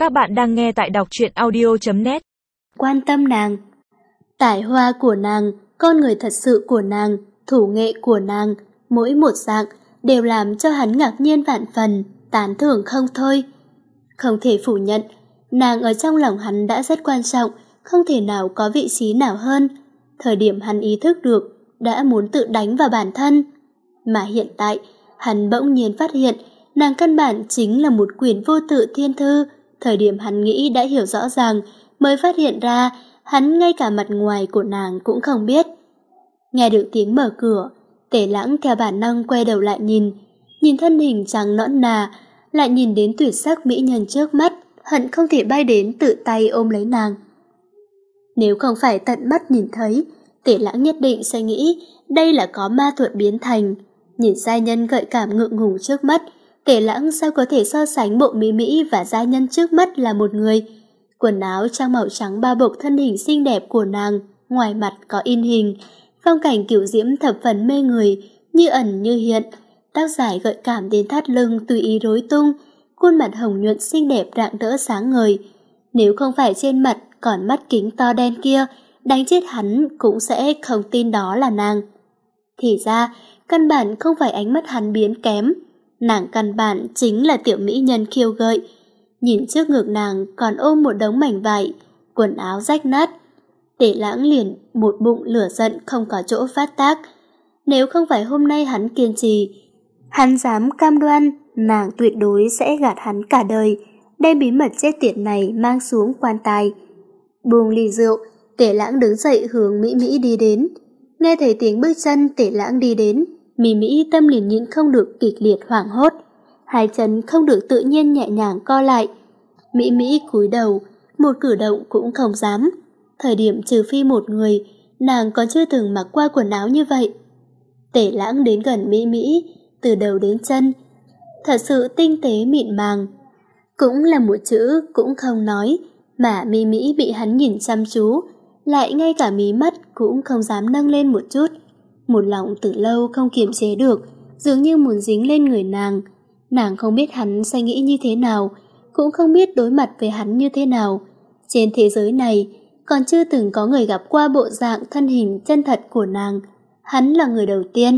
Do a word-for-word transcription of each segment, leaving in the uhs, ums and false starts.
Các bạn đang nghe tại đọc truyện audio chấm net. Quan tâm nàng. Tài hoa của nàng, con người thật sự của nàng, thủ nghệ của nàng, mỗi một dạng đều làm cho hắn ngạc nhiên vạn phần, tán thưởng không thôi. Không thể phủ nhận, nàng ở trong lòng hắn đã rất quan trọng, không thể nào có vị trí nào hơn. Thời điểm hắn ý thức được, đã muốn tự đánh vào bản thân. Mà hiện tại, hắn bỗng nhiên phát hiện, nàng căn bản chính là một quyển vô tự thiên thư. Thời điểm hắn nghĩ đã hiểu rõ ràng, mới phát hiện ra, hắn ngay cả mặt ngoài của nàng cũng không biết. Nghe được tiếng mở cửa, Tề Lãng theo bản năng quay đầu lại nhìn, nhìn thân hình trắng nõn nà, lại nhìn đến tuyệt sắc mỹ nhân trước mắt, hận không thể bay đến tự tay ôm lấy nàng. Nếu không phải tận mắt nhìn thấy, Tề Lãng nhất định sẽ nghĩ đây là có ma thuật biến thành. Nhìn giai nhân gợi cảm ngượng ngùng trước mắt, Tề Lãng sao có thể so sánh bộ mỹ mỹ và giai nhân trước mắt là một người. Quần áo trang màu trắng bao bọc thân hình xinh đẹp của nàng, ngoài mặt có in hình, phong cảnh kiểu diễm thập phần mê người, như ẩn như hiện, tóc dài gợi cảm đến thắt lưng tùy ý rối tung, khuôn mặt hồng nhuận xinh đẹp rạng rỡ sáng ngời. Nếu không phải trên mặt còn mắt kính to đen kia, đánh chết hắn cũng sẽ không tin đó là nàng. Thì ra, căn bản không phải ánh mắt hắn biến kém, nàng căn bản chính là tiểu mỹ nhân khiêu gợi. Nhìn trước ngực nàng còn ôm một đống mảnh vải, quần áo rách nát. Tề Lãng liền một bụng lửa giận không có chỗ phát tác. Nếu không phải hôm nay hắn kiên trì, hắn dám cam đoan nàng tuyệt đối sẽ gạt hắn cả đời, đem bí mật chết tiệt này mang xuống quan tài. Buông ly rượu, Tề Lãng đứng dậy hướng Mỹ Mỹ đi đến. Nghe thấy tiếng bước chân Tề Lãng đi đến, Mỹ Mỹ tâm liền nhịn không được kịch liệt hoảng hốt, hai chân không được tự nhiên nhẹ nhàng co lại. Mỹ Mỹ cúi đầu, một cử động cũng không dám. Thời điểm trừ phi một người, nàng còn chưa từng mặc qua quần áo như vậy. Tề Lãng đến gần Mỹ Mỹ, từ đầu đến chân, thật sự tinh tế mịn màng. Cũng là một chữ cũng không nói, mà Mỹ Mỹ bị hắn nhìn chăm chú, lại ngay cả mí mắt cũng không dám nâng lên một chút. Một lòng từ lâu không kiềm chế được, dường như muốn dính lên người nàng. Nàng không biết hắn sẽ nghĩ như thế nào, cũng không biết đối mặt với hắn như thế nào. Trên thế giới này, còn chưa từng có người gặp qua bộ dạng thân hình chân thật của nàng. Hắn là người đầu tiên.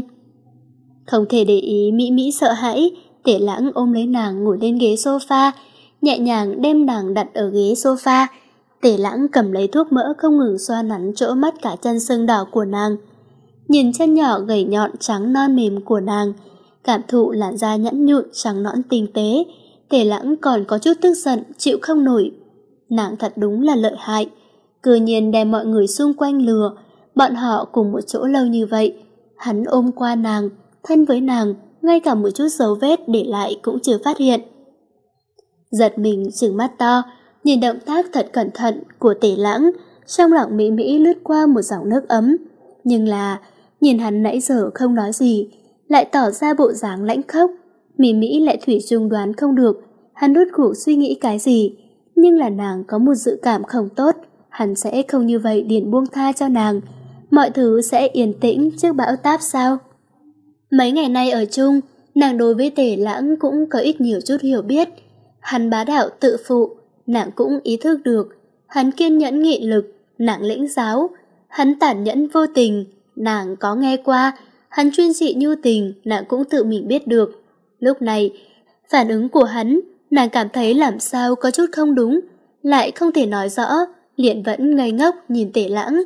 Không thể để ý Mỹ Mỹ sợ hãi, Tề Lãng ôm lấy nàng ngồi lên ghế sofa, nhẹ nhàng đem nàng đặt ở ghế sofa. Tề Lãng cầm lấy thuốc mỡ không ngừng xoa nắn chỗ mắt cả chân sưng đỏ của nàng. Nhìn chân nhỏ gầy nhọn trắng non mềm của nàng, cảm thụ làn da nhẵn nhụn trắng nõn tinh tế, Tề Lãng còn có chút tức giận chịu không nổi. Nàng thật đúng là lợi hại, cư nhiên đem mọi người xung quanh lừa. Bọn họ cùng một chỗ lâu như vậy, hắn ôm qua nàng, thân với nàng, ngay cả một chút dấu vết để lại cũng chưa phát hiện. Giật mình trừng mắt to, nhìn động tác thật cẩn thận của Tề Lãng, trong lòng Mỹ Mỹ lướt qua một dòng nước ấm. Nhưng là, nhìn hắn nãy giờ không nói gì, lại tỏ ra bộ dáng lãnh khốc, Mỹ Mỹ lại thủy chung đoán không được hắn rốt cuộc suy nghĩ cái gì. Nhưng là nàng có một dự cảm không tốt, hắn sẽ không như vậy liền buông tha cho nàng, mọi thứ sẽ yên tĩnh trước bão táp sao? Mấy ngày nay ở chung, nàng đối với Tề Lãng cũng có ít nhiều chút hiểu biết. Hắn bá đạo tự phụ, nàng cũng ý thức được. Hắn kiên nhẫn nghị lực, nàng lĩnh giáo. Hắn tàn nhẫn vô tình, nàng có nghe qua. Hắn chuyên trị nhu tình, nàng cũng tự mình biết được. Lúc này, phản ứng của hắn, nàng cảm thấy làm sao có chút không đúng, lại không thể nói rõ, liền vẫn ngây ngốc nhìn Tề Lãng.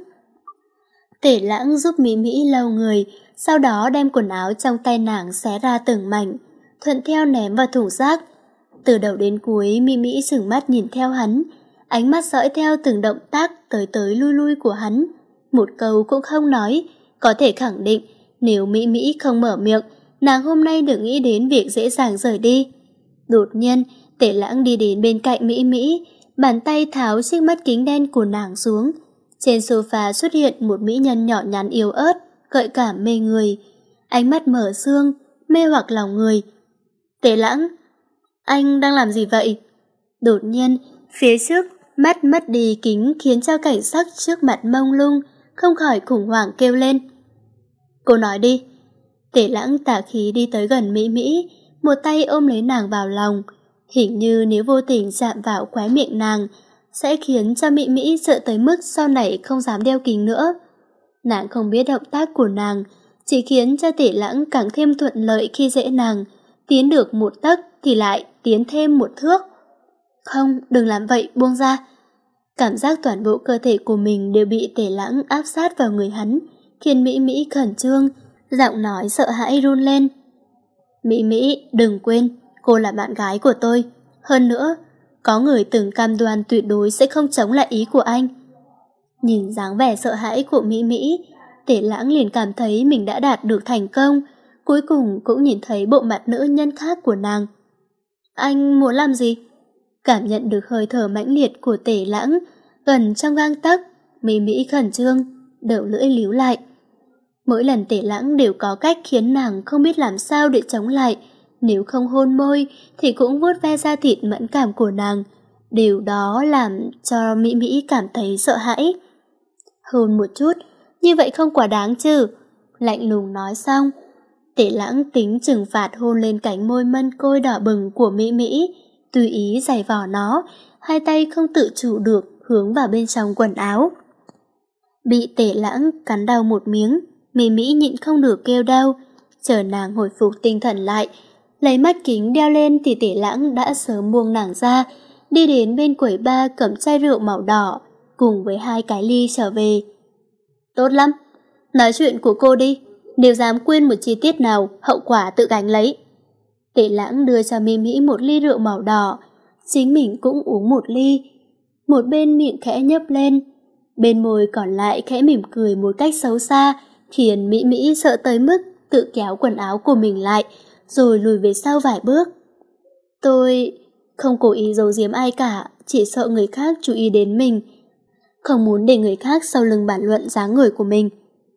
Tề Lãng giúp Mỹ Mỹ lau người, sau đó đem quần áo trong tay nàng xé ra từng mảnh, thuận theo ném vào thùng rác. Từ đầu đến cuối, Mỹ Mỹ sửng mắt nhìn theo hắn, ánh mắt dõi theo từng động tác tới tới lui lui của hắn. Một câu cũng không nói, có thể khẳng định, nếu Mỹ Mỹ không mở miệng, nàng hôm nay đừng nghĩ đến việc dễ dàng rời đi. Đột nhiên, Tề Lãng đi đến bên cạnh Mỹ Mỹ, bàn tay tháo chiếc mắt kính đen của nàng xuống. Trên sofa xuất hiện một mỹ nhân nhỏ nhắn yếu ớt, gợi cảm mê người. Ánh mắt mở sương, mê hoặc lòng người. Tề Lãng, anh đang làm gì vậy? Đột nhiên, phía trước, mắt mất đi kính khiến cho cảnh sắc trước mặt mông lung, không khỏi khủng hoảng kêu lên. Cô nói đi. Tề Lãng tà khí đi tới gần Mỹ Mỹ, một tay ôm lấy nàng vào lòng. Hình như nếu vô tình chạm vào khóe miệng nàng, sẽ khiến cho Mỹ Mỹ sợ tới mức sau này không dám đeo kính nữa. Nàng không biết động tác của nàng, chỉ khiến cho Tể Lãng càng thêm thuận lợi khi dễ nàng, tiến được một tấc thì lại tiến thêm một thước. Không, đừng làm vậy, buông ra. Cảm giác toàn bộ cơ thể của mình đều bị Tể Lãng áp sát vào người hắn, khiến Mỹ Mỹ khẩn trương, giọng nói sợ hãi run lên. Mỹ Mỹ, đừng quên, cô là bạn gái của tôi. Hơn nữa, có người từng cam đoan tuyệt đối sẽ không chống lại ý của anh. Nhìn dáng vẻ sợ hãi của Mỹ Mỹ, Tể Lãng liền cảm thấy mình đã đạt được thành công, cuối cùng cũng nhìn thấy bộ mặt nữ nhân khác của nàng. Anh muốn làm gì? Cảm nhận được hơi thở mãnh liệt của Tể Lãng, gần trong gang tấc, Mỹ Mỹ khẩn trương, đầu lưỡi líu lại. Mỗi lần Tể Lãng đều có cách khiến nàng không biết làm sao để chống lại, nếu không hôn môi thì cũng vuốt ve da thịt mẫn cảm của nàng. Điều đó làm cho Mỹ Mỹ cảm thấy sợ hãi. Hôn một chút, như vậy không quá đáng chứ? Lạnh lùng nói xong, Tể Lãng tính trừng phạt hôn lên cánh môi mân côi đỏ bừng của Mỹ Mỹ, tùy ý giày vò nó, hai tay không tự chủ được hướng vào bên trong quần áo. Bị Tể Lãng cắn đau một miếng, Mỹ Mỹ nhịn không được kêu đau. Chờ nàng hồi phục tinh thần lại, lấy mắt kính đeo lên thì Tể Lãng đã sớm buông nàng ra, đi đến bên quầy bar cầm chai rượu màu đỏ cùng với hai cái ly trở về. Tốt lắm, nói chuyện của cô đi, nếu dám quên một chi tiết nào, hậu quả tự gánh lấy. Tể Lãng đưa cho Mỹ Mỹ một ly rượu màu đỏ, chính mình cũng uống một ly. Một bên miệng khẽ nhấp lên, bên môi còn lại khẽ mỉm cười một cách xấu xa, khiến Mỹ Mỹ sợ tới mức tự kéo quần áo của mình lại, rồi lùi về sau vài bước. Tôi không cố ý giấu giếm ai cả, chỉ sợ người khác chú ý đến mình, không muốn để người khác sau lưng bàn luận dáng người của mình.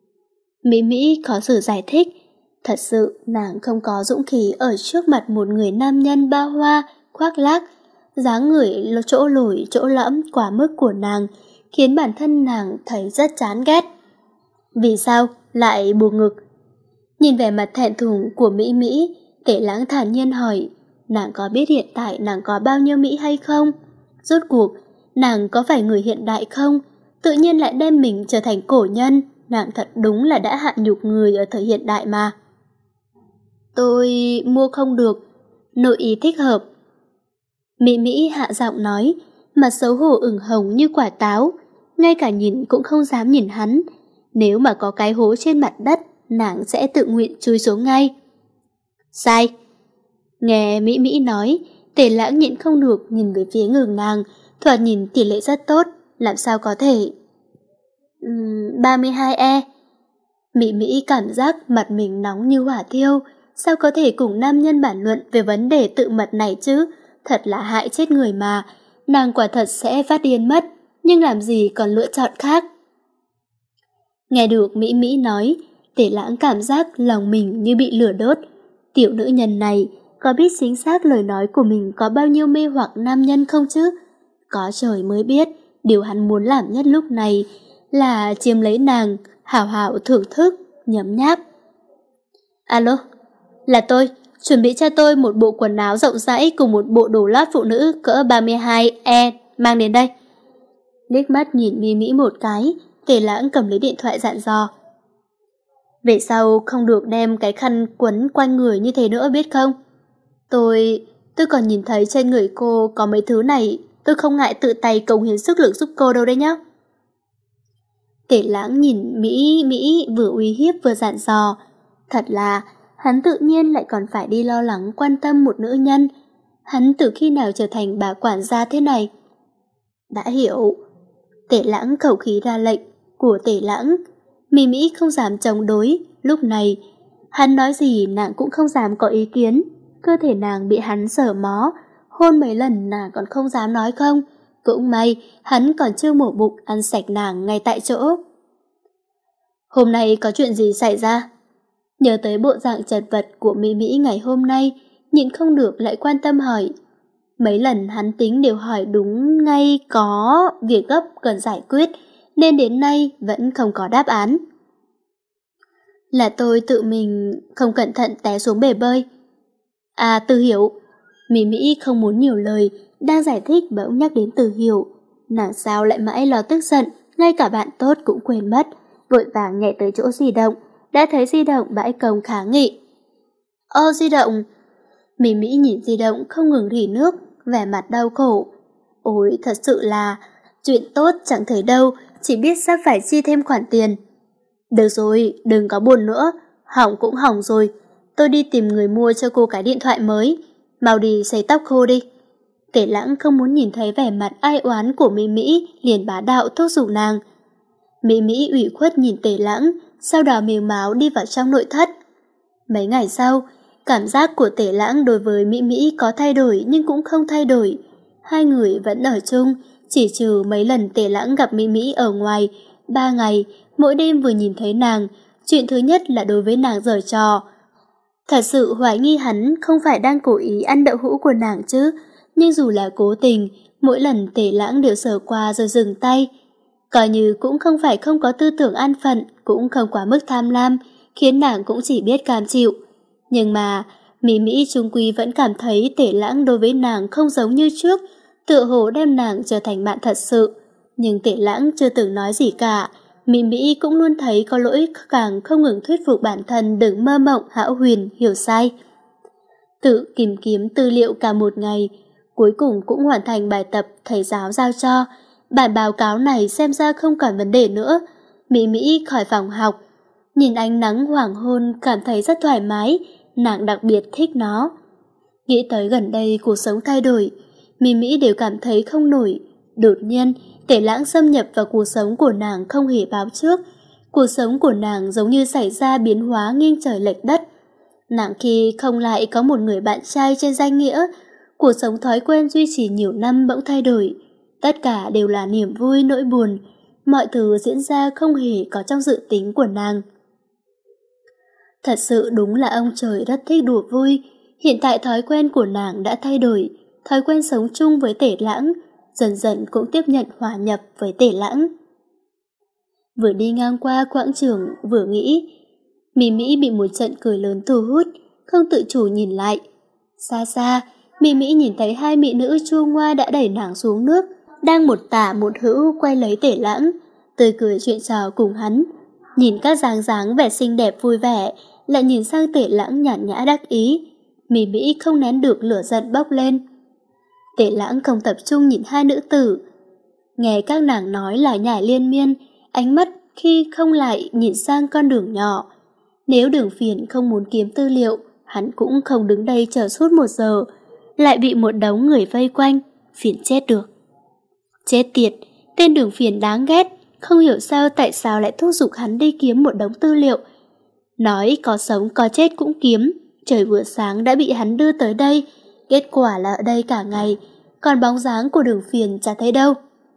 Mỹ Mỹ khó xử giải thích, thật sự nàng không có dũng khí ở trước mặt một người nam nhân ba hoa, khoác lác, dáng người chỗ lồi chỗ lõm quá mức của nàng, khiến bản thân nàng thấy rất chán ghét. Vì sao lại buộc ngực? Nhìn vẻ mặt thẹn thùng của Mỹ Mỹ, Tể Lãng thản nhiên hỏi, nàng có biết hiện tại nàng có bao nhiêu Mỹ hay không? Rốt cuộc, nàng có phải người hiện đại không? Tự nhiên lại đem mình trở thành cổ nhân, nàng thật đúng là đã hạ nhục người ở thời hiện đại mà. Tôi mua không được, nội ý thích hợp. Mỹ Mỹ hạ giọng nói, mặt xấu hổ ửng hồng như quả táo, ngay cả nhìn cũng không dám nhìn hắn. Nếu mà có cái hố trên mặt đất, nàng sẽ tự nguyện chui xuống ngay. Sai. Nghe Mỹ Mỹ nói, Tể Lãng nhịn không được nhìn về phía ngực nàng, thoạt nhìn tỷ lệ rất tốt, làm sao có thể. Uhm, ba mươi hai E. Mỹ Mỹ cảm giác mặt mình nóng như hỏa thiêu, sao có thể cùng nam nhân bàn luận về vấn đề tự mật này chứ, thật là hại chết người mà, nàng quả thật sẽ phát điên mất, nhưng làm gì còn lựa chọn khác. Nghe được Mỹ Mỹ nói, Tể Lãng cảm giác lòng mình như bị lửa đốt. Tiểu nữ nhân này có biết chính xác lời nói của mình có bao nhiêu mê hoặc nam nhân không chứ? Có trời mới biết, điều hắn muốn làm nhất lúc này là chiếm lấy nàng, hảo hảo thưởng thức, nhấm nháp. Alo, là tôi, chuẩn bị cho tôi một bộ quần áo rộng rãi cùng một bộ đồ lót phụ nữ cỡ ba mươi hai E, mang đến đây. Liếc mắt nhìn Mỹ Mỹ một cái, Tể Lãng cầm lấy điện thoại dặn dò. Về sau không được đem cái khăn quấn quanh người như thế nữa biết không? Tôi... tôi còn nhìn thấy trên người cô có mấy thứ này, tôi không ngại tự tay cống hiến sức lực giúp cô đâu đấy nhá. Tể Lãng nhìn Mỹ Mỹ vừa uy hiếp vừa dặn dò. Thật là, hắn tự nhiên lại còn phải đi lo lắng quan tâm một nữ nhân. Hắn từ khi nào trở thành bà quản gia thế này? Đã hiểu. Tể Lãng khẩu khí ra lệnh của Tể Lãng. Mỹ Mỹ không dám chống đối, lúc này hắn nói gì nàng cũng không dám có ý kiến. Cơ thể nàng bị hắn sờ mó, hôn mấy lần nàng còn không dám nói không. Cũng may hắn còn chưa mổ bụng ăn sạch nàng ngay tại chỗ. Hôm nay có chuyện gì xảy ra? Nhớ tới bộ dạng chật vật của Mỹ Mỹ ngày hôm nay, nhịn không được lại quan tâm hỏi. Mấy lần hắn tính đều hỏi đúng ngay có việc gấp cần giải quyết, nên đến nay vẫn không có đáp án. Là tôi tự mình không cẩn thận té xuống bể bơi. À, Tư Hiểu. Mỹ Mỹ không muốn nhiều lời, đang giải thích bỗng nhắc đến Từ Hiểu. Nàng sao lại mãi lo tức giận, ngay cả bạn tốt cũng quên mất, vội vàng nhảy tới chỗ di động, đã thấy di động bãi công kháng nghị. Ô di động! Mỹ Mỹ nhìn di động không ngừng rỉ nước, vẻ mặt đau khổ. Ôi thật sự là, chuyện tốt chẳng thấy đâu, chỉ biết sắp phải chi thêm khoản tiền. Được rồi, đừng có buồn nữa, hỏng cũng hỏng rồi, tôi đi tìm người mua cho cô cái điện thoại mới, mau đi sấy tóc khô đi. Tể Lãng không muốn nhìn thấy vẻ mặt ai oán của Mỹ Mỹ, liền bá đạo thúc giục nàng. Mỹ Mỹ ủy khuất nhìn Tể Lãng, sau đó mếu máo đi vào trong nội thất. Mấy ngày sau, cảm giác của Tể Lãng đối với Mỹ Mỹ có thay đổi nhưng cũng không thay đổi. Hai người vẫn ở chung, chỉ trừ mấy lần Tể Lãng gặp Mỹ Mỹ ở ngoài. Ba ngày, mỗi đêm vừa nhìn thấy nàng, chuyện thứ nhất là đối với nàng giở trò. Thật sự hoài nghi hắn không phải đang cố ý ăn đậu hũ của nàng chứ, nhưng dù là cố tình, mỗi lần Tể Lãng đều sờ qua rồi dừng tay. Coi như cũng không phải không có tư tưởng an phận, cũng không quá mức tham lam, khiến nàng cũng chỉ biết cam chịu. Nhưng mà, Mỹ Mỹ chung quy vẫn cảm thấy Tể Lãng đối với nàng không giống như trước, tựa hồ đem nàng trở thành bạn thật sự. Nhưng Tể Lãng chưa từng nói gì cả, Mỹ Mỹ cũng luôn thấy có lỗi, càng không ngừng thuyết phục bản thân đừng mơ mộng hão huyền, hiểu sai. Tự tìm kiếm tư liệu cả một ngày, cuối cùng cũng hoàn thành bài tập thầy giáo giao cho. Bản báo cáo này xem ra không còn vấn đề nữa. Mỹ Mỹ khỏi phòng học, nhìn ánh nắng hoàng hôn cảm thấy rất thoải mái, nàng đặc biệt thích nó. Nghĩ tới gần đây cuộc sống thay đổi, Mỹ Mỹ đều cảm thấy không nổi. Đột nhiên, Tể Lãng xâm nhập vào cuộc sống của nàng không hề báo trước. Cuộc sống của nàng giống như xảy ra biến hóa nghiêng trời lệch đất. Nàng khi không lại có một người bạn trai trên danh nghĩa, cuộc sống thói quen duy trì nhiều năm bỗng thay đổi. Tất cả đều là niềm vui nỗi buồn, mọi thứ diễn ra không hề có trong dự tính của nàng. Thật sự đúng là ông trời rất thích đùa vui. Hiện tại thói quen của nàng đã thay đổi, thói quen sống chung với Tể Lãng, dần dần cũng tiếp nhận hòa nhập với Tể Lãng. Vừa đi ngang qua quảng trường vừa nghĩ, Mỹ Mỹ bị một trận cười lớn thu hút, không tự chủ nhìn lại. Xa xa, Mỹ Mỹ nhìn thấy hai mỹ nữ chua ngoa đã đẩy nàng xuống nước, đang một tả một hữu quay lấy Tể Lãng, tươi cười chuyện trò cùng hắn. Nhìn các dáng dáng vẻ xinh đẹp vui vẻ, lại nhìn sang Tể Lãng nhàn nhã đắc ý, Mỹ Mỹ không nén được lửa giận bốc lên. Tể Lãng không tập trung nhìn hai nữ tử, nghe các nàng nói lại nhải liên miên, ánh mắt khi không lại nhìn sang con đường nhỏ. Nếu Đường Phiền không muốn kiếm tư liệu, hắn cũng không đứng đây chờ suốt một giờ, lại bị một đống người vây quanh, phiền chết được. Chết tiệt, tên Đường Phiền đáng ghét, không hiểu sao tại sao lại thúc giục hắn đi kiếm một đống tư liệu. Nói có sống có chết cũng kiếm, trời vừa sáng đã bị hắn đưa tới đây, kết quả là ở đây cả ngày, còn bóng dáng của Đường Phiền chả thấy đâu.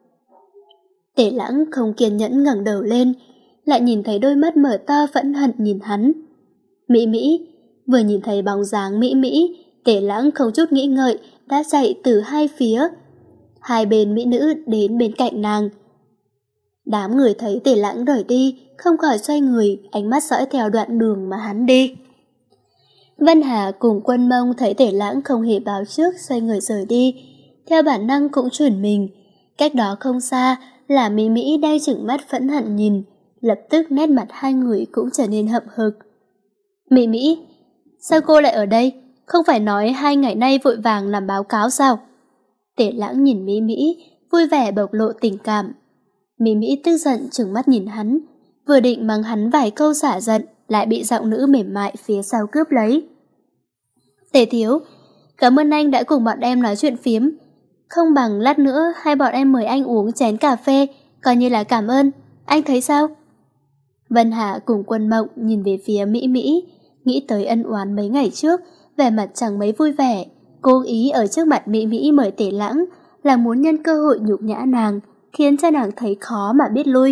Tể Lãng không kiên nhẫn ngẩng đầu lên, lại nhìn thấy đôi mắt mở to phẫn hận nhìn hắn. Mỹ Mỹ, vừa nhìn thấy bóng dáng Mỹ Mỹ, Tể Lãng không chút nghĩ ngợi đã chạy từ hai phía. Hai bên mỹ nữ đến bên cạnh nàng. Đám người thấy Tể Lãng rời đi, không khỏi xoay người, ánh mắt dõi theo đoạn đường mà hắn đi. Vân Hà cùng Quân Mông thấy Tể Lãng không hề báo trước, xoay người rời đi, theo bản năng cũng chuyển mình. Cách đó không xa là Mỹ Mỹ đang trừng mắt phẫn hận nhìn, lập tức nét mặt hai người cũng trở nên hậm hực. Mỹ Mỹ, sao cô lại ở đây? Không phải nói hai ngày nay vội vàng làm báo cáo sao? Tể Lãng nhìn Mỹ Mỹ, vui vẻ bộc lộ tình cảm. Mỹ Mỹ tức giận trừng mắt nhìn hắn, vừa định mắng hắn vài câu xả giận, lại bị giọng nữ mềm mại phía sau cướp lấy. Tể thiếu, cảm ơn anh đã cùng bọn em nói chuyện phiếm. Không bằng lát nữa hai bọn em mời anh uống chén cà phê, coi như là cảm ơn. Anh thấy sao? Vân Hà cùng Quân Mộng nhìn về phía Mỹ Mỹ, nghĩ tới ân oán mấy ngày trước, vẻ mặt chẳng mấy vui vẻ. Cố ý ở trước mặt Mỹ Mỹ mời Tể Lãng là muốn nhân cơ hội nhục nhã nàng, khiến cho nàng thấy khó mà biết lui.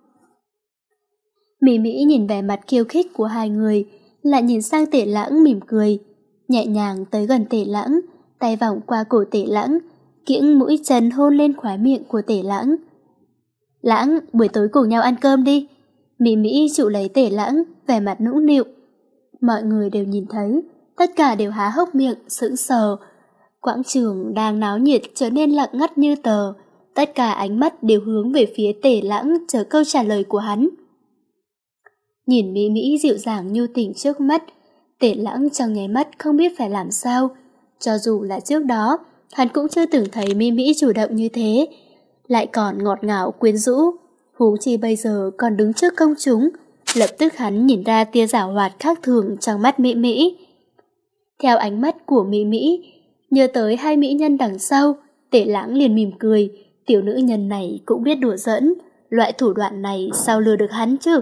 Mỹ Mỹ nhìn vẻ mặt khiêu khích của hai người, lại nhìn sang Tể Lãng mỉm cười, nhẹ nhàng tới gần Tể Lãng, tay vòng qua cổ Tể Lãng, kiễng mũi chân hôn lên khóe miệng của Tể Lãng. Lãng, buổi tối cùng nhau ăn cơm đi. Mỹ Mỹ trụ lấy Tể Lãng, vẻ mặt nũng nịu. Mọi người đều nhìn thấy, tất cả đều há hốc miệng, sững sờ. Quảng trường đang náo nhiệt trở nên lặng ngắt như tờ, tất cả ánh mắt đều hướng về phía Tề Lãng chờ câu trả lời của hắn. Nhìn Mỹ Mỹ dịu dàng nhu tình trước mắt, Tề Lãng trong nháy mắt không biết phải làm sao. Cho dù là trước đó, hắn cũng chưa từng thấy Mỹ Mỹ chủ động như thế, lại còn ngọt ngào quyến rũ. Huống chi bây giờ còn đứng trước công chúng, lập tức hắn nhìn ra tia giảo hoạt khác thường trong mắt Mỹ Mỹ. Theo ánh mắt của Mỹ Mỹ, nhớ tới hai mỹ nhân đằng sau, Tề Lãng liền mỉm cười. Tiểu nữ nhân này cũng biết đùa giỡn, loại thủ đoạn này sao lừa được hắn chứ?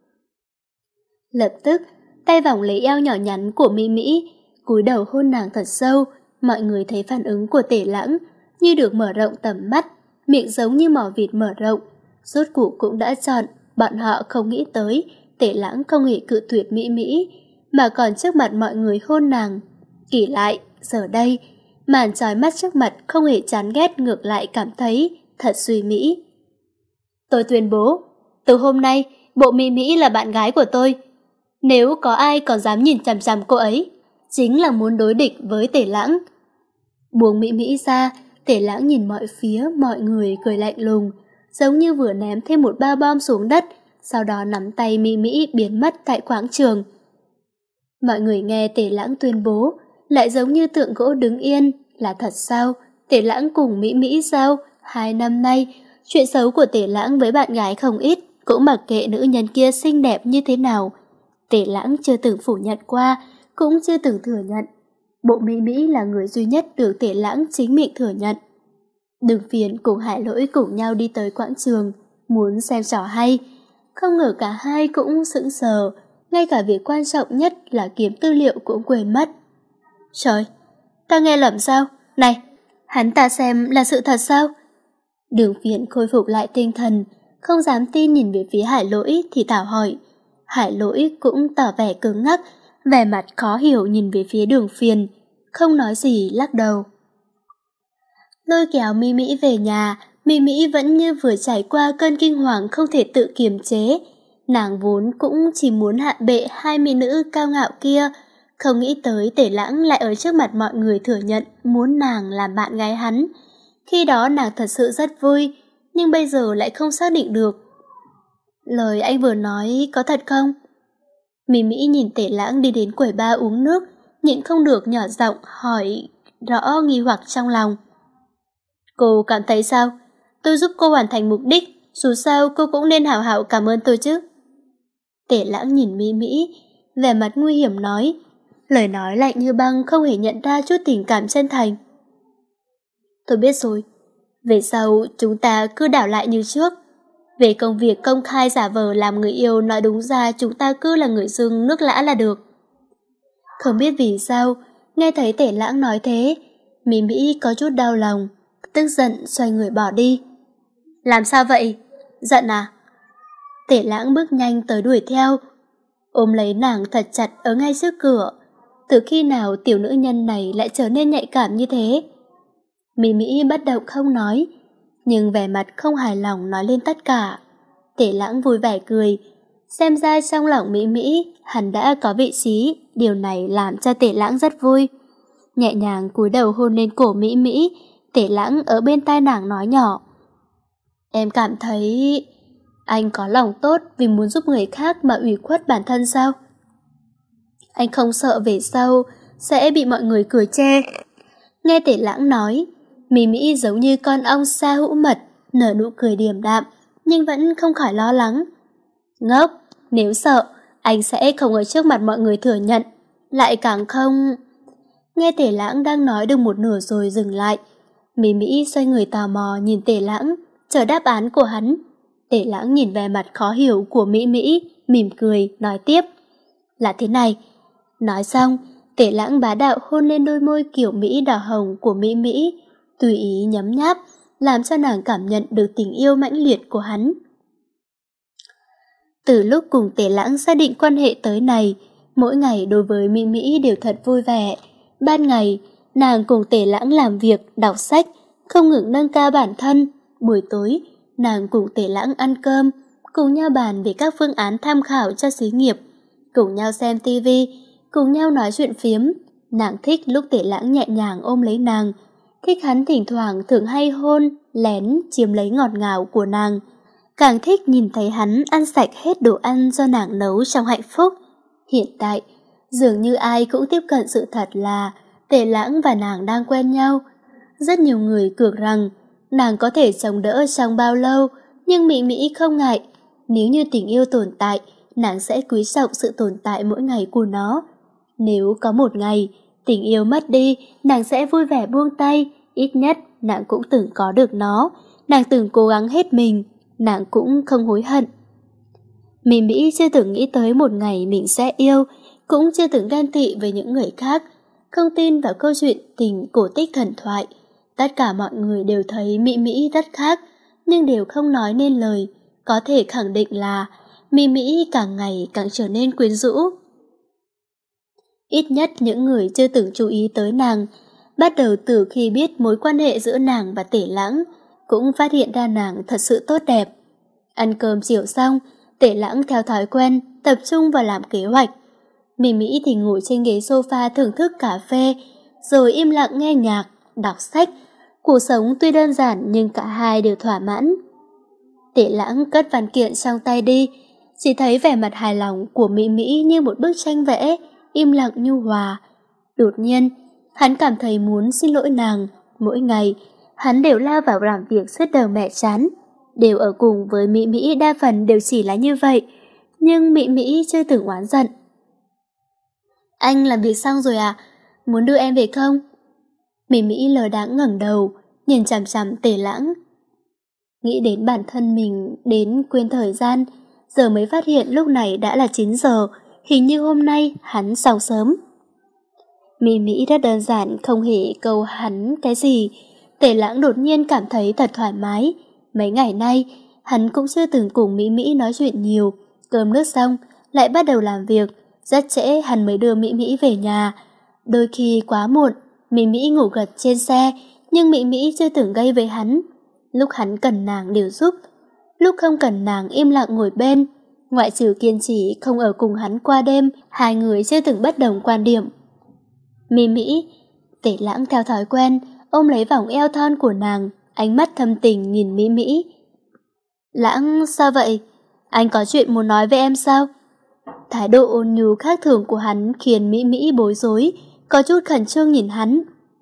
Lập tức, tay vòng lấy eo nhỏ nhắn của Mỹ Mỹ, cúi đầu hôn nàng thật sâu. Mọi người thấy phản ứng của Tề Lãng như được mở rộng tầm mắt, miệng giống như mỏ vịt mở rộng. Rốt cuộc cũng đã chọn, bọn họ không nghĩ tới Tề Lãng không hề cự tuyệt Mỹ Mỹ, mà còn trước mặt mọi người hôn nàng. Kỳ lại, giờ đây, màn trói mắt trước mặt không hề chán ghét, ngược lại cảm thấy thật suy mỹ. Tôi tuyên bố, từ hôm nay, bộ Mỹ Mỹ là bạn gái của tôi. Nếu có ai còn dám nhìn chằm chằm cô ấy, chính là muốn đối địch với Tề Lãng. Buông Mỹ Mỹ ra, Tề Lãng nhìn mọi phía, mọi người cười lạnh lùng, giống như vừa ném thêm một bao bom xuống đất, sau đó nắm tay Mỹ Mỹ biến mất tại quảng trường. Mọi người nghe Tề Lãng tuyên bố, lại giống như tượng gỗ đứng yên. Là thật sao? Tề Lãng cùng Mỹ Mỹ sao? Hai năm nay, chuyện xấu của Tề Lãng với bạn gái không ít, cũng mặc kệ nữ nhân kia xinh đẹp như thế nào. Tề Lãng chưa từng phủ nhận qua, cũng chưa từng thừa nhận. Bộ Mỹ Mỹ là người duy nhất được Tề Lãng chính miệng thừa nhận. Đường Phiền cùng Hải Lỗi cùng nhau đi tới quảng trường, muốn xem trò hay. Không ngờ cả hai cũng sững sờ, ngay cả việc quan trọng nhất là kiếm tư liệu cũng quên mất. Trời, ta nghe lầm sao? Này, hắn ta xem là sự thật sao? Đường Phiền khôi phục lại tinh thần, không dám tin nhìn về phía Hải Lỗi thì thảo hỏi. Hải Lỗi cũng tỏ vẻ cứng ngắc, vẻ mặt khó hiểu nhìn về phía Đường Phiền, không nói gì lắc đầu. Lôi kéo Mỹ Mỹ về nhà, Mỹ Mỹ vẫn như vừa trải qua cơn kinh hoàng không thể tự kiềm chế. Nàng vốn cũng chỉ muốn hạ bệ hai mỹ nữ cao ngạo kia, không nghĩ tới Tề Lãng lại ở trước mặt mọi người thừa nhận muốn nàng làm bạn gái hắn. Khi đó nàng thật sự rất vui, nhưng bây giờ lại không xác định được. Lời anh vừa nói có thật không? Mỹ Mỹ nhìn Tề Lãng đi đến quầy bar uống nước, nhịn không được nhỏ giọng hỏi rõ nghi hoặc trong lòng. Cô cảm thấy sao? Tôi giúp cô hoàn thành mục đích, dù sao cô cũng nên hảo hảo cảm ơn tôi chứ. Tề Lãng nhìn Mỹ Mỹ, vẻ mặt nguy hiểm nói, lời nói lạnh như băng, không hề nhận ra chút tình cảm chân thành. Tôi biết rồi, về sau chúng ta cứ đảo lại như trước. Về công việc công khai giả vờ làm người yêu, nói đúng ra chúng ta cứ là người dưng nước lã là được. Không biết vì sao, nghe thấy Tề Lãng nói thế, Mỹ Mỹ có chút đau lòng, tức giận xoay người bỏ đi. Làm sao vậy? Giận à? Tề Lãng bước nhanh tới đuổi theo, ôm lấy nàng thật chặt ở ngay trước cửa. Từ khi nào tiểu nữ nhân này lại trở nên nhạy cảm như thế? Mỹ Mỹ bất động không nói, nhưng vẻ mặt không hài lòng nói lên tất cả. Tề Lãng vui vẻ cười, xem ra trong lòng Mỹ Mỹ hắn đã có vị trí, điều này làm cho Tề Lãng rất vui. Nhẹ nhàng cúi đầu hôn lên cổ Mỹ Mỹ, Tề Lãng ở bên tai nàng nói nhỏ. Em cảm thấy anh có lòng tốt vì muốn giúp người khác mà ủy khuất bản thân sao? Anh không sợ về sau sẽ bị mọi người cười chê. Nghe Tề Lãng nói, Mỹ Mỹ giống như con ong sa hũ mật, nở nụ cười điềm đạm, nhưng vẫn không khỏi lo lắng. Ngốc, nếu sợ, anh sẽ không ở trước mặt mọi người thừa nhận, lại càng không... Nghe Tề Lãng đang nói được một nửa rồi dừng lại. Mỹ Mỹ xoay người tò mò nhìn Tề Lãng, chờ đáp án của hắn. Tề Lãng nhìn vẻ mặt khó hiểu của Mỹ Mỹ, mỉm cười, nói tiếp. Là thế này. Nói xong, Tề Lãng bá đạo hôn lên đôi môi kiểu Mỹ đỏ hồng của Mỹ Mỹ, tùy ý nhấm nháp, làm cho nàng cảm nhận được tình yêu mãnh liệt của hắn. Từ lúc cùng Tề Lãng xác định quan hệ tới này, mỗi ngày đối với Mỹ Mỹ đều thật vui vẻ. Ban ngày, nàng cùng Tề Lãng làm việc, đọc sách, không ngừng nâng cao bản thân. Buổi tối, nàng cùng Tề Lãng ăn cơm, cùng nhau bàn về các phương án tham khảo cho xí nghiệp, cùng nhau xem tivi, cùng nhau nói chuyện phiếm. Nàng thích lúc Tề Lãng nhẹ nhàng ôm lấy nàng, thích hắn thỉnh thoảng thường hay hôn, lén chiếm lấy ngọt ngào của nàng. Càng thích nhìn thấy hắn ăn sạch hết đồ ăn do nàng nấu trong hạnh phúc. Hiện tại, dường như ai cũng tiếp cận sự thật là Tề Lãng và nàng đang quen nhau. Rất nhiều người cược rằng nàng có thể chống đỡ trong bao lâu, nhưng Mỹ Mỹ không ngại. Nếu như tình yêu tồn tại, nàng sẽ quý trọng sự tồn tại mỗi ngày của nó. Nếu có một ngày tình yêu mất đi, nàng sẽ vui vẻ buông tay. Ít nhất nàng cũng từng có được nó. Nàng từng cố gắng hết mình, nàng cũng không hối hận. Mỹ Mỹ chưa từng nghĩ tới một ngày mình sẽ yêu, cũng chưa từng ghen tị với những người khác, không tin vào câu chuyện tình cổ tích thần thoại. Tất cả mọi người đều thấy Mỹ Mỹ rất khác, nhưng đều không nói nên lời. Có thể khẳng định là Mỹ Mỹ càng ngày càng trở nên quyến rũ. Ít nhất những người chưa từng chú ý tới nàng, bắt đầu từ khi biết mối quan hệ giữa nàng và Tể Lãng, cũng phát hiện ra nàng thật sự tốt đẹp. Ăn cơm chiều xong, Tể Lãng theo thói quen tập trung vào làm kế hoạch. Mỹ Mỹ thì ngồi trên ghế sofa thưởng thức cà phê, rồi im lặng nghe nhạc, đọc sách. Cuộc sống tuy đơn giản nhưng cả hai đều thỏa mãn. Tể Lãng cất văn kiện trong tay đi, chỉ thấy vẻ mặt hài lòng của Mỹ Mỹ như một bức tranh vẽ, im lặng nhu hòa. Đột nhiên, hắn cảm thấy muốn xin lỗi nàng. Mỗi ngày, hắn đều lao vào làm việc suốt đầu mẹ chán. Đều ở cùng với Mỹ Mỹ đa phần đều chỉ là như vậy, nhưng Mỹ Mỹ chưa từng oán giận. Anh làm việc xong rồi à? Muốn đưa em về không? Mỹ Mỹ lờ đãng ngẩng đầu, nhìn chằm chằm Tề Lãng. Nghĩ đến bản thân mình đến quên thời gian, giờ mới phát hiện lúc này đã là chín giờ, hình như hôm nay hắn xong sớm. Mỹ Mỹ rất đơn giản, không hề câu hắn cái gì. Tề Lãng đột nhiên cảm thấy thật thoải mái. Mấy ngày nay, hắn cũng chưa từng cùng Mỹ Mỹ nói chuyện nhiều. Cơm nước xong, lại bắt đầu làm việc. Rất trễ hắn mới đưa Mỹ Mỹ về nhà. Đôi khi quá muộn, Mỹ Mỹ ngủ gật trên xe, nhưng Mỹ Mỹ chưa từng gây với hắn. Lúc hắn cần nàng đều giúp, lúc không cần nàng im lặng ngồi bên. Ngoại trừ kiên trì không ở cùng hắn qua đêm, hai người chưa từng bất đồng quan điểm. Mỹ Mỹ, Tể Lãng theo thói quen, ôm lấy vòng eo thon của nàng, ánh mắt thâm tình nhìn Mỹ Mỹ. Lãng, sao vậy? Anh có chuyện muốn nói với em sao? Thái độ ôn nhu khác thường của hắn khiến Mỹ Mỹ bối rối, có chút khẩn trương nhìn hắn.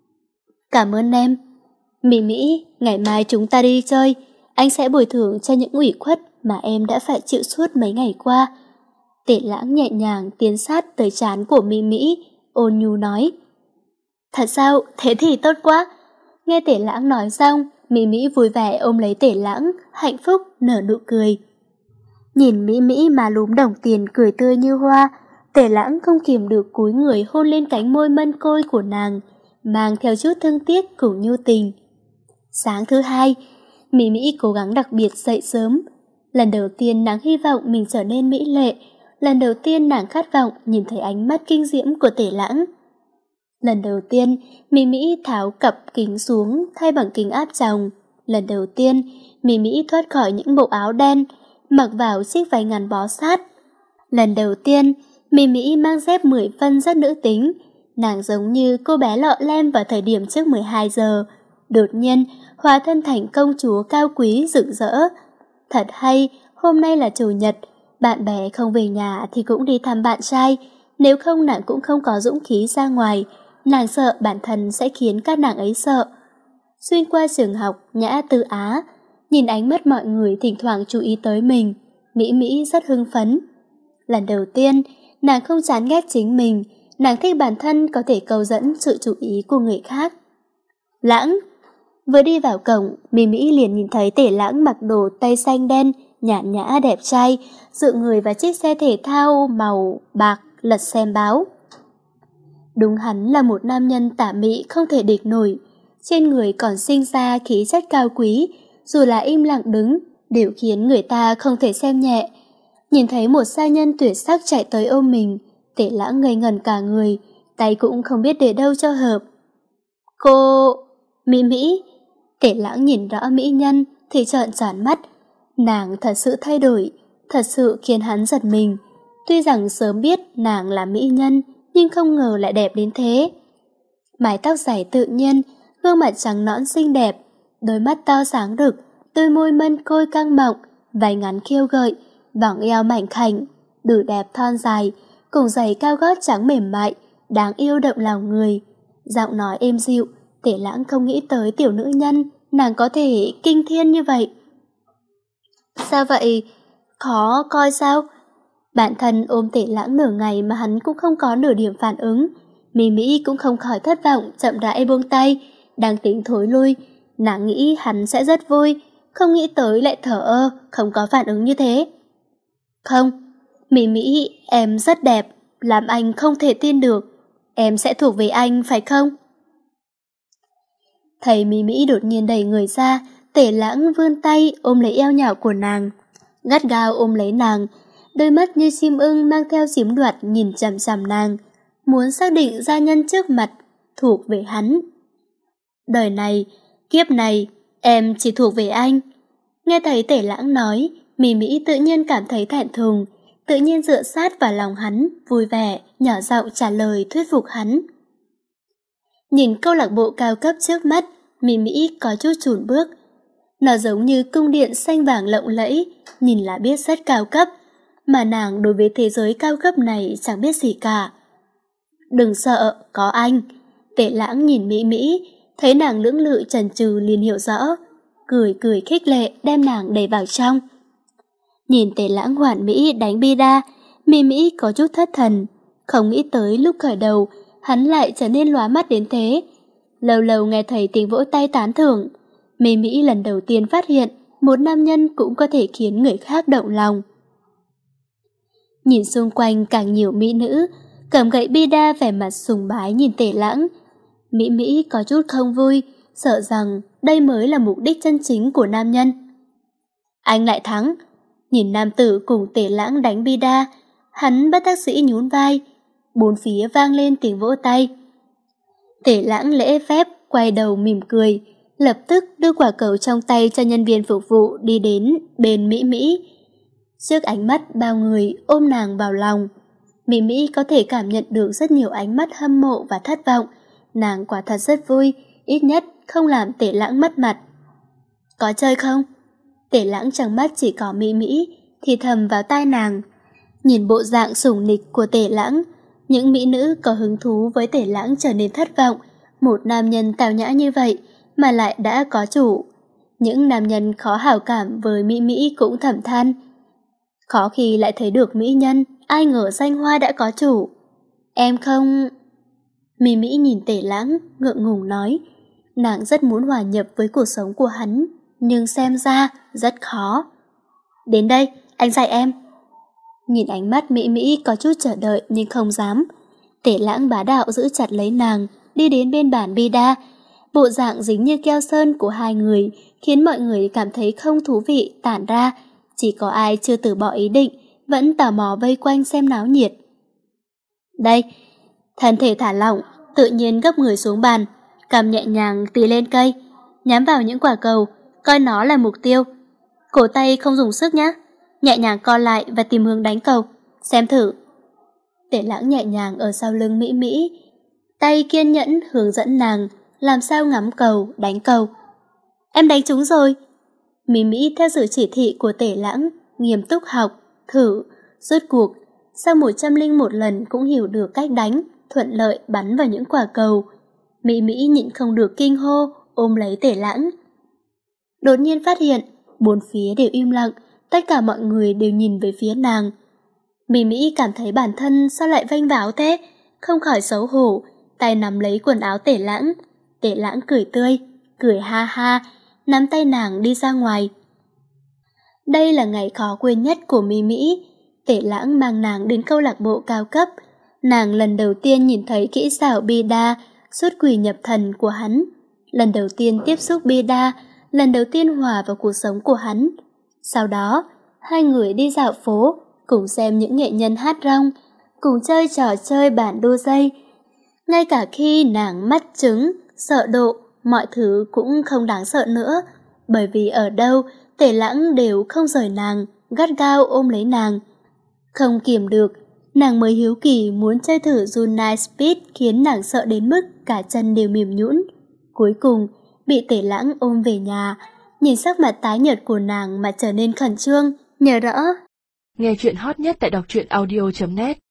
Cảm ơn em. Mỹ Mỹ, ngày mai chúng ta đi chơi, anh sẽ bồi thường cho những ủy khuất mà em đã phải chịu suốt mấy ngày qua. Tể Lãng nhẹ nhàng tiến sát tới trán của Mỹ Mỹ, ôn nhu nói. Thật sao? Thế thì tốt quá. Nghe Tể Lãng nói xong, Mỹ Mỹ vui vẻ ôm lấy Tể Lãng, hạnh phúc nở nụ cười. Nhìn Mỹ Mỹ mà lúm đồng tiền cười tươi như hoa, Tể Lãng không kiềm được cúi người hôn lên cánh môi mân côi của nàng, mang theo chút thương tiếc cùng nhu tình. Sáng thứ hai, Mỹ Mỹ cố gắng đặc biệt dậy sớm. Lần đầu tiên nàng hy vọng mình trở nên mỹ lệ, lần đầu tiên nàng khát vọng nhìn thấy ánh mắt kinh diễm của Tể Lãng. Lần đầu tiên, Mỹ Mỹ tháo cặp kính xuống thay bằng kính áp tròng. Lần đầu tiên, Mỹ Mỹ thoát khỏi những bộ áo đen, mặc vào chiếc váy ngắn bó sát. Lần đầu tiên, Mỹ Mỹ mang dép mười phân rất nữ tính. Nàng giống như cô bé lọ lem vào thời điểm trước mười hai giờ. Đột nhiên, hóa thân thành công chúa cao quý rực rỡ. Thật hay, hôm nay là chủ nhật, bạn bè không về nhà thì cũng đi thăm bạn trai. Nếu không nàng cũng không có dũng khí ra ngoài. Nàng sợ bản thân sẽ khiến các nàng ấy sợ. Xuyên qua trường học Nhã Tư Á, nhìn ánh mắt mọi người thỉnh thoảng chú ý tới mình, Mỹ Mỹ rất hưng phấn. Lần đầu tiên, nàng không chán ghét chính mình, nàng thích bản thân có thể cầu dẫn sự chú ý của người khác. Lãng! Vừa đi vào cổng, Mỹ Mỹ liền nhìn thấy Tể Lãng mặc đồ tây xanh đen, nhàn nhã đẹp trai, dựa người vào chiếc xe thể thao màu bạc lật xem báo. Đúng hắn là một nam nhân tả mị không thể địch nổi, trên người còn sinh ra khí chất cao quý, dù là im lặng đứng, đều khiến người ta không thể xem nhẹ. Nhìn thấy một gia nhân tuyệt sắc chạy tới ôm mình, Tể Lãng ngây ngẩn cả người, tay cũng không biết để đâu cho hợp. Cô... Mỹ Mỹ... Tể Lãng nhìn rõ mỹ nhân thì trợn tròn mắt. Nàng thật sự thay đổi, thật sự khiến hắn giật mình. Tuy rằng sớm biết nàng là mỹ nhân, nhưng không ngờ lại đẹp đến thế. Mái tóc dài tự nhiên, gương mặt trắng nõn xinh đẹp, đôi mắt to sáng rực, đôi môi mân côi căng mọng, váy ngắn khiêu gợi, vòng eo mảnh khảnh, đùi đẹp thon dài, cùng giày cao gót trắng mềm mại, đáng yêu động lòng người. Giọng nói êm dịu, Tể Lãng không nghĩ tới tiểu nữ nhân nàng có thể kinh thiên như vậy. Sao vậy? Khó coi sao? Bản thân ôm Tể Lãng nửa ngày mà hắn cũng không có nửa điểm phản ứng. Mị Mỹ cũng không khỏi thất vọng, chậm rãi buông tay, đang tính thối lui. Nàng nghĩ hắn sẽ rất vui, không nghĩ tới lại thở ơ, không có phản ứng như thế. Không, Mị Mỹ, em rất đẹp, làm anh không thể tin được. Em sẽ thuộc về anh, phải không? Thấy Mị Mỹ đột nhiên đẩy người ra, Tể Lãng vươn tay ôm lấy eo nhỏ của nàng, gắt gao ôm lấy nàng, đôi mắt như chim ưng mang theo chiếm đoạt nhìn chằm chằm nàng, muốn xác định gia nhân trước mặt thuộc về hắn. Đời này, kiếp này, em chỉ thuộc về anh. Nghe thấy Tể Lãng nói, Mị Mỹ tự nhiên cảm thấy thẹn thùng, tự nhiên dựa sát vào lòng hắn, vui vẻ, nhỏ giọng trả lời thuyết phục hắn. Nhìn câu lạc bộ cao cấp trước mắt, Mị Mỹ có chút chùn bước. Nó giống như cung điện xanh vàng lộng lẫy, nhìn là biết rất cao cấp, mà nàng đối với thế giới cao cấp này chẳng biết gì cả. Đừng sợ, có anh. Tể Lãng nhìn Mị Mỹ, thấy nàng lưỡng lự chần chừ liền hiểu rõ, cười cười khích lệ đem nàng đẩy vào trong. Nhìn Tể Lãng hoàn mỹ đánh bi-đa, Mị Mỹ có chút thất thần, không nghĩ tới lúc khởi đầu hắn lại trở nên lóa mắt đến thế. Lâu lâu nghe thấy tiếng vỗ tay tán thưởng, Mị Mỹ lần đầu tiên phát hiện một nam nhân cũng có thể khiến người khác động lòng. Nhìn xung quanh càng nhiều mỹ nữ, cầm gậy bi-đa vẻ mặt sùng bái nhìn Tể Lãng. Mị Mỹ có chút không vui, sợ rằng đây mới là mục đích chân chính của nam nhân. Anh lại thắng. Nhìn nam tử cùng Tể Lãng đánh bi-đa, hắn bất đắc dĩ nhún vai, bốn phía vang lên tiếng vỗ tay. Tể Lãng lễ phép quay đầu mỉm cười, lập tức đưa quả cầu trong tay cho nhân viên phục vụ đi đến bên Mị Mỹ. Trước ánh mắt bao người ôm nàng vào lòng, Mị Mỹ có thể cảm nhận được rất nhiều ánh mắt hâm mộ và thất vọng. Nàng quả thật rất vui, ít nhất không làm Tể Lãng mất mặt. Có chơi không? Tể Lãng trong mắt chỉ có Mị Mỹ, thì thầm vào tai nàng. Nhìn bộ dạng sủng nịch của Tể Lãng, những mỹ nữ có hứng thú với Tể Lãng trở nên thất vọng. Một nam nhân tào nhã như vậy mà lại đã có chủ. Những nam nhân khó hảo cảm với Mị Mỹ cũng thầm than. Khó khi lại thấy được mỹ nhân, ai ngờ danh hoa đã có chủ. Em không... Mị Mỹ nhìn Tể Lãng, ngượng ngùng nói. Nàng rất muốn hòa nhập với cuộc sống của hắn, nhưng xem ra rất khó. Đến đây, anh dạy em. Nhìn ánh mắt Mị Mỹ có chút chờ đợi nhưng không dám. Tể Lãng bá đạo giữ chặt lấy nàng, đi đến bên bàn bi-đa. Bộ dạng dính như keo sơn của hai người khiến mọi người cảm thấy không thú vị tản ra. Chỉ có ai chưa từ bỏ ý định, vẫn tò mò vây quanh xem náo nhiệt. Đây, thân thể thả lỏng, tự nhiên gấp người xuống bàn, cầm nhẹ nhàng tì lên cây, nhắm vào những quả cầu, coi nó là mục tiêu. Cổ tay không dùng sức nhé, nhẹ nhàng co lại và tìm hướng đánh cầu, xem thử. Tể Lãng nhẹ nhàng ở sau lưng Mị Mỹ, tay kiên nhẫn hướng dẫn nàng làm sao ngắm cầu, đánh cầu. Em đánh trúng rồi. Mị Mỹ theo sự chỉ thị của Tể Lãng, nghiêm túc học, thử, rốt cuộc, sau một trăm linh một lần cũng hiểu được cách đánh, thuận lợi bắn vào những quả cầu. Mị Mỹ nhịn không được kinh hô, ôm lấy Tể Lãng. Đột nhiên phát hiện, bốn phía đều im lặng, tất cả mọi người đều nhìn về phía nàng. Mị Mỹ cảm thấy bản thân sao lại vênh váo thế, không khỏi xấu hổ, tay nắm lấy quần áo Tể Lãng. Tể Lãng cười tươi, cười ha ha, nắm tay nàng đi ra ngoài. Đây là ngày khó quên nhất của Mị Mỹ. Tể Lãng mang nàng đến câu lạc bộ cao cấp. Nàng lần đầu tiên nhìn thấy kỹ xảo bi-đa, xuất quỷ nhập thần của hắn. Lần đầu tiên tiếp xúc bi-đa, lần đầu tiên hòa vào cuộc sống của hắn. Sau đó, hai người đi dạo phố, cùng xem những nghệ nhân hát rong, cùng chơi trò chơi bản đua dây. Ngay cả khi nàng mắt trứng, sợ độ, mọi thứ cũng không đáng sợ nữa, bởi vì ở đâu Tể Lãng đều không rời nàng, gắt gao ôm lấy nàng. Không kiềm được, nàng mới hiếu kỳ muốn chơi thử June Night Speed khiến nàng sợ đến mức cả chân đều mềm nhũn. Cuối cùng, bị Tề Lãng ôm về nhà, nhìn sắc mặt tái nhợt của nàng mà trở nên khẩn trương, nhớ rõ. Nghe chuyện hot nhất tại đọc truyện audio chấm net